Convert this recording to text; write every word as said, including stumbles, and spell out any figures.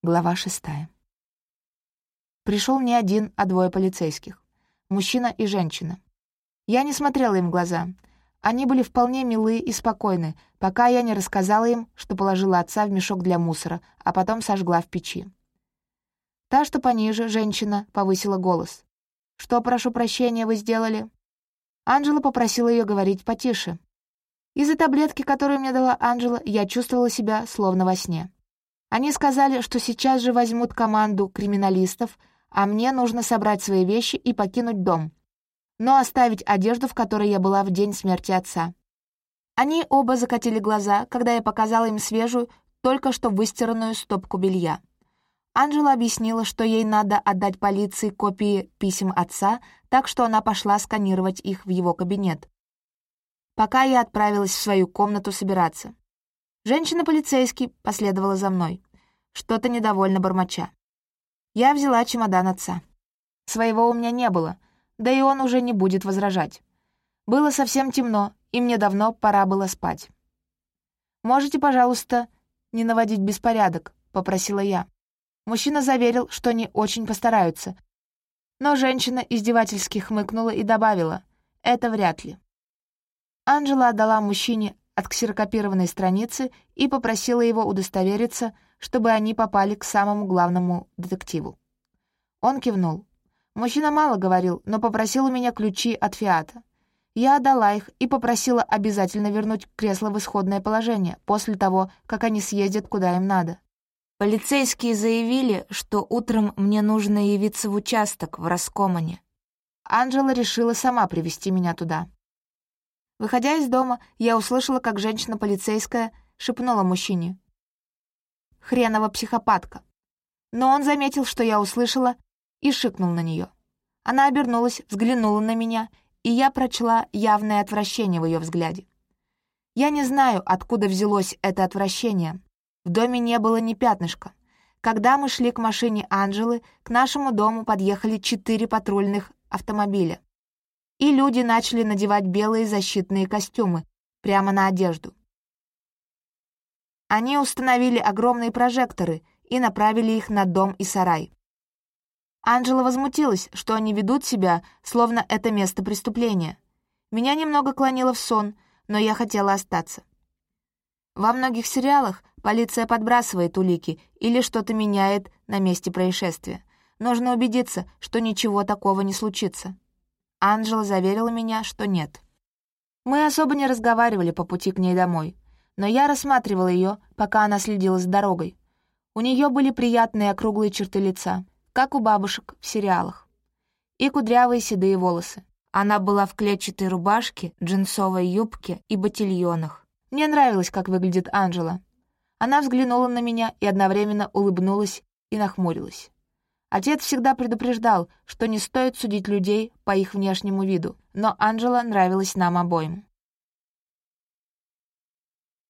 Глава шестая. Пришел не один, а двое полицейских. Мужчина и женщина. Я не смотрела им в глаза. Они были вполне милы и спокойны, пока я не рассказала им, что положила отца в мешок для мусора, а потом сожгла в печи. Та, что пониже, женщина, повысила голос. «Что, прошу прощения, вы сделали?» Анджела попросила ее говорить потише. Из-за таблетки, которую мне дала Анджела, я чувствовала себя словно во сне. Они сказали, что сейчас же возьмут команду криминалистов, а мне нужно собрать свои вещи и покинуть дом, но оставить одежду, в которой я была в день смерти отца. Они оба закатили глаза, когда я показала им свежую, только что выстиранную стопку белья. Анджела объяснила, что ей надо отдать полиции копии писем отца, так что она пошла сканировать их в его кабинет, пока я отправилась в свою комнату собираться. Женщина-полицейский последовала за мной, что-то недовольно бормоча. Я взяла чемодан отца. Своего у меня не было, да и он уже не будет возражать. Было совсем темно, и мне давно пора было спать. «Можете, пожалуйста, не наводить беспорядок?» — попросила я. Мужчина заверил, что они очень постараются, но женщина издевательски хмыкнула и добавила: «Это вряд ли». Анджела отдала мужчине отксерокопированной страницы и попросила его удостовериться, чтобы они попали к самому главному детективу. Он кивнул. Мужчина мало говорил, но попросил у меня ключи от «Фиата». Я отдала их и попросила обязательно вернуть кресло в исходное положение после того, как они съездят куда им надо. Полицейские заявили, что утром мне нужно явиться в участок в Раскомане. Анджела решила сама привезти меня туда. Выходя из дома, я услышала, как женщина-полицейская шепнула мужчине: «Хренова психопатка». Но он заметил, что я услышала, и шикнул на нее. Она обернулась, взглянула на меня, и я прочла явное отвращение в ее взгляде. Я не знаю, откуда взялось это отвращение. В доме не было ни пятнышка. Когда мы шли к машине Анджелы, к нашему дому подъехали четыре патрульных автомобиля. И люди начали надевать белые защитные костюмы прямо на одежду. Они установили огромные прожекторы и направили их на дом и сарай. Анджела возмутилась, что они ведут себя, словно это место преступления. Меня немного клонило в сон, но я хотела остаться. Во многих сериалах полиция подбрасывает улики или что-то меняет на месте происшествия. Нужно убедиться, что ничего такого не случится. Анджела заверила меня, что нет. Мы особо не разговаривали по пути к ней домой, но я рассматривала ее, пока она следила за дорогой. У нее были приятные округлые черты лица, как у бабушек в сериалах, и кудрявые седые волосы. Она была в клетчатой рубашке, джинсовой юбке и ботильонах. Мне нравилось, как выглядит Анджела. Она взглянула на меня и одновременно улыбнулась и нахмурилась. Отец всегда предупреждал, что не стоит судить людей по их внешнему виду, но Анджела нравилась нам обоим.